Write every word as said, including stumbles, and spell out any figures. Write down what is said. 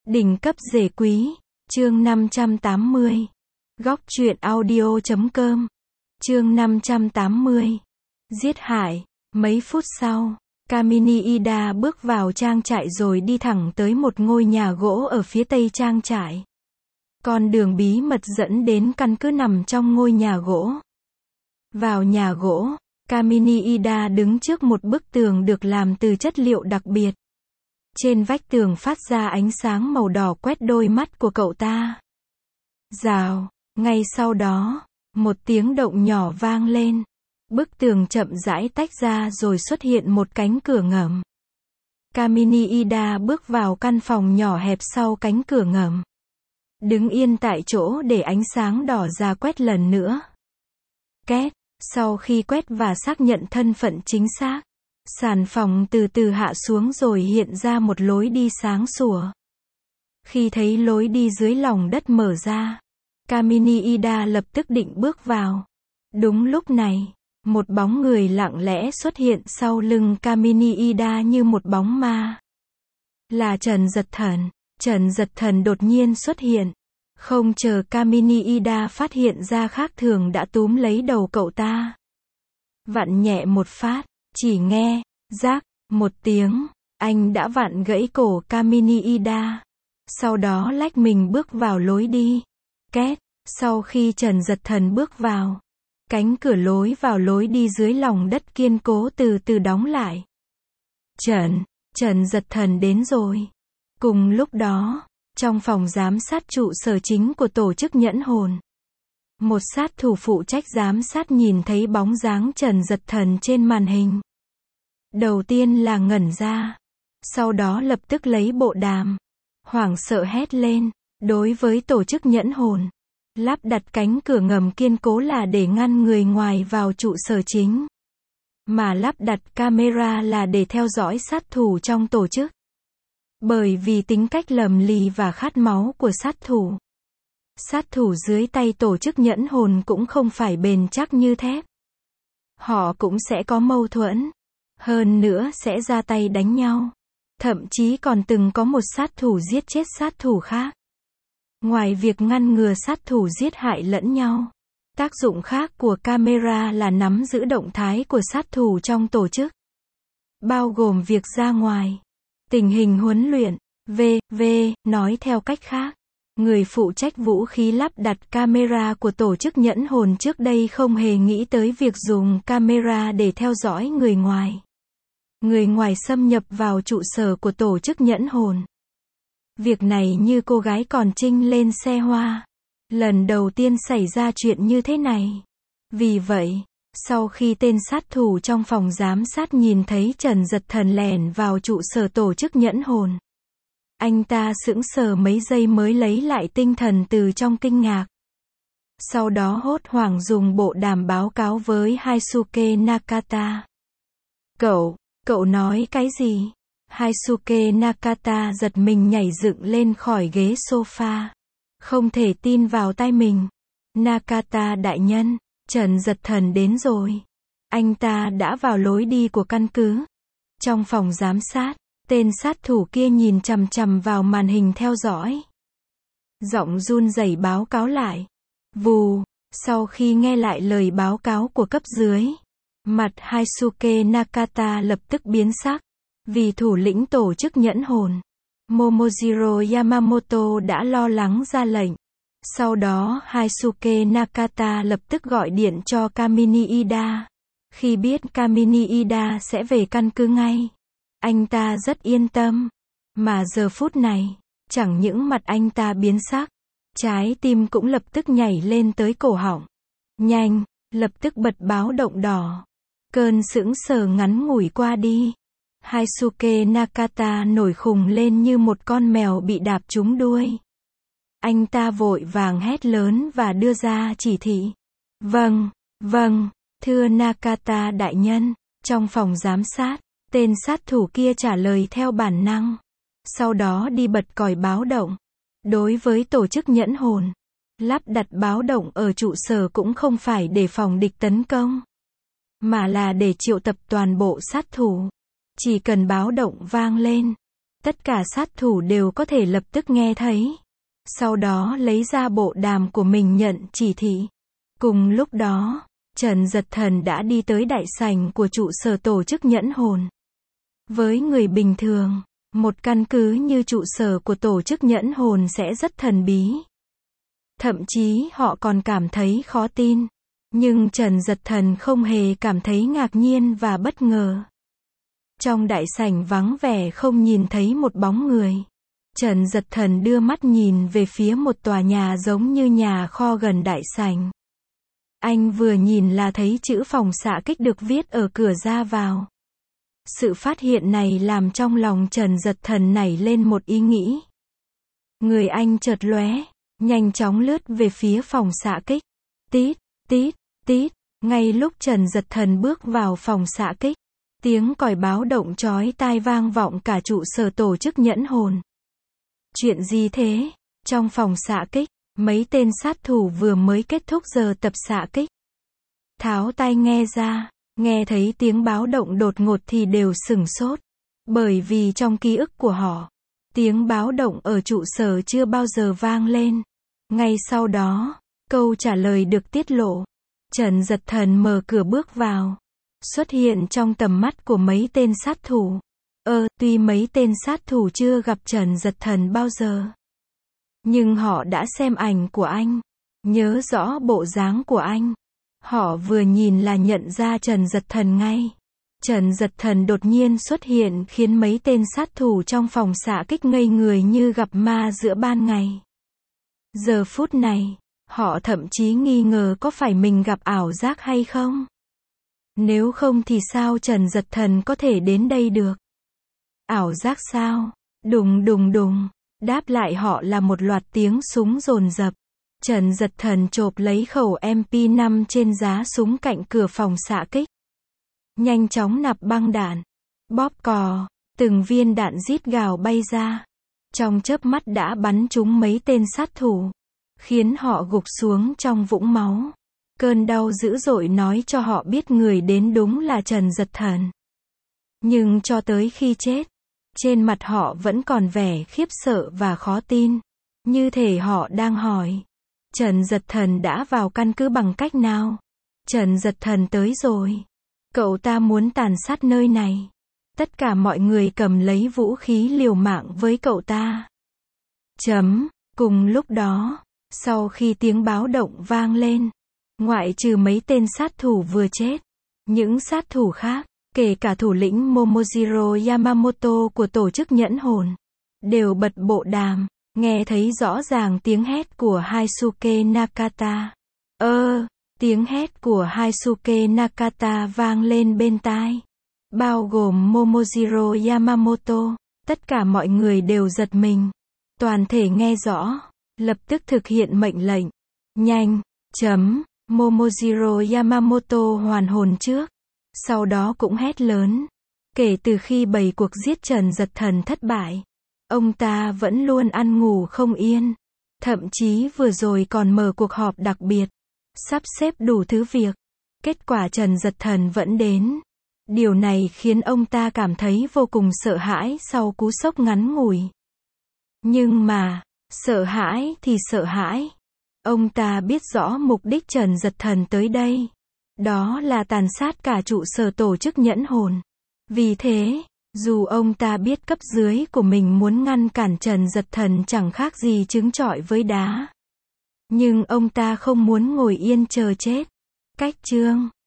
Đỉnh cấp rể quý, chương năm trăm tám mươi. Góc truyện audio chấm com. Chương năm trăm tám mươi. Giết hại. Mấy phút sau, Kamini Ida bước vào trang trại rồi đi thẳng tới một ngôi nhà gỗ ở phía tây trang trại. Con đường bí mật dẫn đến căn cứ nằm trong ngôi nhà gỗ. Vào nhà gỗ, Kamini Ida đứng trước một bức tường được làm từ chất liệu đặc biệt. Trên vách tường phát ra ánh sáng màu đỏ quét đôi mắt của cậu ta. Rào, ngay sau đó, một tiếng động nhỏ vang lên. Bức tường chậm rãi tách ra rồi xuất hiện một cánh cửa ngầm. Kamini Ida bước vào căn phòng nhỏ hẹp sau cánh cửa ngầm. Đứng yên tại chỗ để ánh sáng đỏ ra quét lần nữa. Két, sau khi quét và xác nhận thân phận chính xác, sàn phòng từ từ hạ xuống rồi hiện ra một lối đi sáng sủa. Khi thấy lối đi dưới lòng đất mở ra, Kamini Ida lập tức định bước vào. Đúng lúc này, một bóng người lặng lẽ xuất hiện sau lưng Kamini Ida như một bóng ma. Là Trần Giật Thần. Trần Giật Thần đột nhiên xuất hiện. Không chờ Kamini Ida phát hiện ra khác thường đã túm lấy đầu cậu ta. Vặn nhẹ một phát, chỉ nghe, rác, một tiếng, anh đã vặn gãy cổ Kamini Ida. Sau đó lách mình bước vào lối đi. Két, sau khi Trần Giật Thần bước vào, cánh cửa lối vào lối đi dưới lòng đất kiên cố từ từ đóng lại. Trần, Trần Giật Thần đến rồi. Cùng lúc đó, trong phòng giám sát trụ sở chính của tổ chức Nhẫn Hồn, một sát thủ phụ trách giám sát nhìn thấy bóng dáng Trần Giật Thần trên màn hình. Đầu tiên là ngẩn ra, sau đó lập tức lấy bộ đàm, hoảng sợ hét lên. Đối với tổ chức Nhẫn Hồn, lắp đặt cánh cửa ngầm kiên cố là để ngăn người ngoài vào trụ sở chính, mà lắp đặt camera là để theo dõi sát thủ trong tổ chức. Bởi vì tính cách lầm lì và khát máu của sát thủ, sát thủ dưới tay tổ chức Nhẫn Hồn cũng không phải bền chắc như thép. Họ cũng sẽ có mâu thuẫn, hơn nữa sẽ ra tay đánh nhau. Thậm chí còn từng có một sát thủ giết chết sát thủ khác. Ngoài việc ngăn ngừa sát thủ giết hại lẫn nhau, tác dụng khác của camera là nắm giữ động thái của sát thủ trong tổ chức, bao gồm việc ra ngoài, tình hình huấn luyện, vân vân. Nói theo cách khác, người phụ trách vũ khí lắp đặt camera của tổ chức Nhẫn Hồn trước đây không hề nghĩ tới việc dùng camera để theo dõi người ngoài. Người ngoài xâm nhập vào trụ sở của tổ chức Nhẫn Hồn. Việc này như cô gái còn trinh lên xe hoa. Lần đầu tiên xảy ra chuyện như thế này. Vì vậy, sau khi tên sát thủ trong phòng giám sát nhìn thấy Trần Giật Thần lẻn vào trụ sở tổ chức Nhẫn Hồn, anh ta sững sờ mấy giây mới lấy lại tinh thần từ trong kinh ngạc. Sau đó hốt hoảng dùng bộ đàm báo cáo với Haisuke Nakata. Cậu, cậu nói cái gì? Haisuke Nakata giật mình nhảy dựng lên khỏi ghế sofa. Không thể tin vào tai mình. Nakata đại nhân, Trần Giật Thần đến rồi. Anh ta đã vào lối đi của căn cứ. Trong phòng giám sát, tên sát thủ kia nhìn chằm chằm vào màn hình theo dõi. Giọng run rẩy báo cáo lại. Vù, sau khi nghe lại lời báo cáo của cấp dưới, mặt Haisuke Nakata lập tức biến sắc. Vì thủ lĩnh tổ chức Nhẫn Hồn, Momojiro Yamamoto đã lo lắng ra lệnh. Sau đó Haisuke Nakata lập tức gọi điện cho Kamini Ida. Khi biết Kamini Ida sẽ về căn cứ ngay, anh ta rất yên tâm. Mà giờ phút này, chẳng những mặt anh ta biến sắc, trái tim cũng lập tức nhảy lên tới cổ họng. Nhanh, lập tức bật báo động đỏ. Cơn sững sờ ngắn ngủi qua đi. Haisuke Nakata nổi khùng lên như một con mèo bị đạp trúng đuôi. Anh ta vội vàng hét lớn và đưa ra chỉ thị. Vâng, vâng, thưa Nakata đại nhân. Trong phòng giám sát, tên sát thủ kia trả lời theo bản năng. Sau đó đi bật còi báo động. Đối với tổ chức Nhẫn Hồn, lắp đặt báo động ở trụ sở cũng không phải để phòng địch tấn công, mà là để triệu tập toàn bộ sát thủ. Chỉ cần báo động vang lên, Tất cả sát thủ đều có thể lập tức nghe thấy. Sau đó lấy ra bộ đàm của mình nhận chỉ thị. Cùng lúc đó, Trần Giật Thần đã đi tới đại sảnh của trụ sở tổ chức nhẫn hồn. Với người bình thường, một căn cứ như trụ sở của tổ chức nhẫn hồn sẽ rất thần bí. Thậm chí họ còn cảm thấy khó tin. Nhưng Trần Giật Thần không hề cảm thấy ngạc nhiên và bất ngờ. Trong đại sảnh vắng vẻ không nhìn thấy một bóng người. Trần Giật Thần đưa mắt nhìn về phía một tòa nhà giống như nhà kho gần đại sảnh. Anh vừa nhìn là thấy chữ phòng xạ kích được viết ở cửa ra vào. Sự phát hiện này làm trong lòng Trần Giật Thần nảy lên một ý nghĩ. Người anh chợt lóe, nhanh chóng lướt về phía phòng xạ kích. Tít, tít, tít, ngay lúc Trần Giật Thần bước vào phòng xạ kích, tiếng còi báo động chói tai vang vọng cả trụ sở tổ chức nhẫn hồn. Chuyện gì thế? Trong phòng xạ kích, mấy tên sát thủ vừa mới kết thúc giờ tập xạ kích. Tháo tai nghe ra, nghe thấy tiếng báo động đột ngột thì đều sửng sốt. Bởi vì trong ký ức của họ, tiếng báo động ở trụ sở chưa bao giờ vang lên. Ngay sau đó, câu trả lời được tiết lộ. Trần Giật Thần mở cửa bước vào, xuất hiện trong tầm mắt của mấy tên sát thủ. Ờ, tuy mấy tên sát thủ chưa gặp Trần Giật Thần bao giờ, nhưng họ đã xem ảnh của anh, nhớ rõ bộ dáng của anh. Họ vừa nhìn là nhận ra Trần Giật Thần ngay. Trần Giật Thần đột nhiên xuất hiện khiến mấy tên sát thủ trong phòng xạ kích ngây người như gặp ma giữa ban ngày. Giờ phút này, họ thậm chí nghi ngờ có phải mình gặp ảo giác hay không. Nếu không thì sao Trần Giật Thần có thể đến đây được? Ảo giác sao? Đùng đùng đùng. Đáp lại họ là một loạt tiếng súng dồn dập. Trần Giật Thần chộp lấy khẩu em pê năm trên giá súng cạnh cửa phòng xạ kích. Nhanh chóng nạp băng đạn. Bóp cò, từng viên đạn rít gào bay ra. Trong chớp mắt đã bắn trúng mấy tên sát thủ, khiến họ gục xuống trong vũng máu. Cơn đau dữ dội nói cho họ biết người đến đúng là Trần Giật Thần. Nhưng cho tới khi chết, trên mặt họ vẫn còn vẻ khiếp sợ và khó tin. Như thể họ đang hỏi, Trần Giật Thần đã vào căn cứ bằng cách nào? Trần Giật Thần tới rồi. Cậu ta muốn tàn sát nơi này. Tất cả mọi người cầm lấy vũ khí liều mạng với cậu ta. Chấm. Cùng lúc đó, sau khi tiếng báo động vang lên, ngoại trừ mấy tên sát thủ vừa chết, những sát thủ khác, kể cả thủ lĩnh Momojiro Yamamoto của tổ chức nhẫn hồn, đều bật bộ đàm, nghe thấy rõ ràng tiếng hét của Haisuke Nakata. Ơ, tiếng hét của Haisuke Nakata vang lên bên tai. Bao gồm Momojiro Yamamoto, tất cả mọi người đều giật mình. Toàn thể nghe rõ, lập tức thực hiện mệnh lệnh. Nhanh, chấm, Momojiro Yamamoto hoàn hồn trước. Sau đó cũng hét lớn. Kể từ khi bày cuộc giết Trần Giật Thần thất bại, ông ta vẫn luôn ăn ngủ không yên. Thậm chí vừa rồi còn mở cuộc họp đặc biệt, sắp xếp đủ thứ việc. Kết quả Trần Giật Thần vẫn đến. Điều này khiến ông ta cảm thấy vô cùng sợ hãi sau cú sốc ngắn ngủi. Nhưng mà, sợ hãi thì sợ hãi. Ông ta biết rõ mục đích Trần Giật Thần tới đây. Đó là tàn sát cả trụ sở tổ chức nhẫn hồn. Vì thế, dù ông ta biết cấp dưới của mình muốn ngăn cản Trần Giật Thần chẳng khác gì trứng trọi với đá. Nhưng ông ta không muốn ngồi yên chờ chết. Cách chương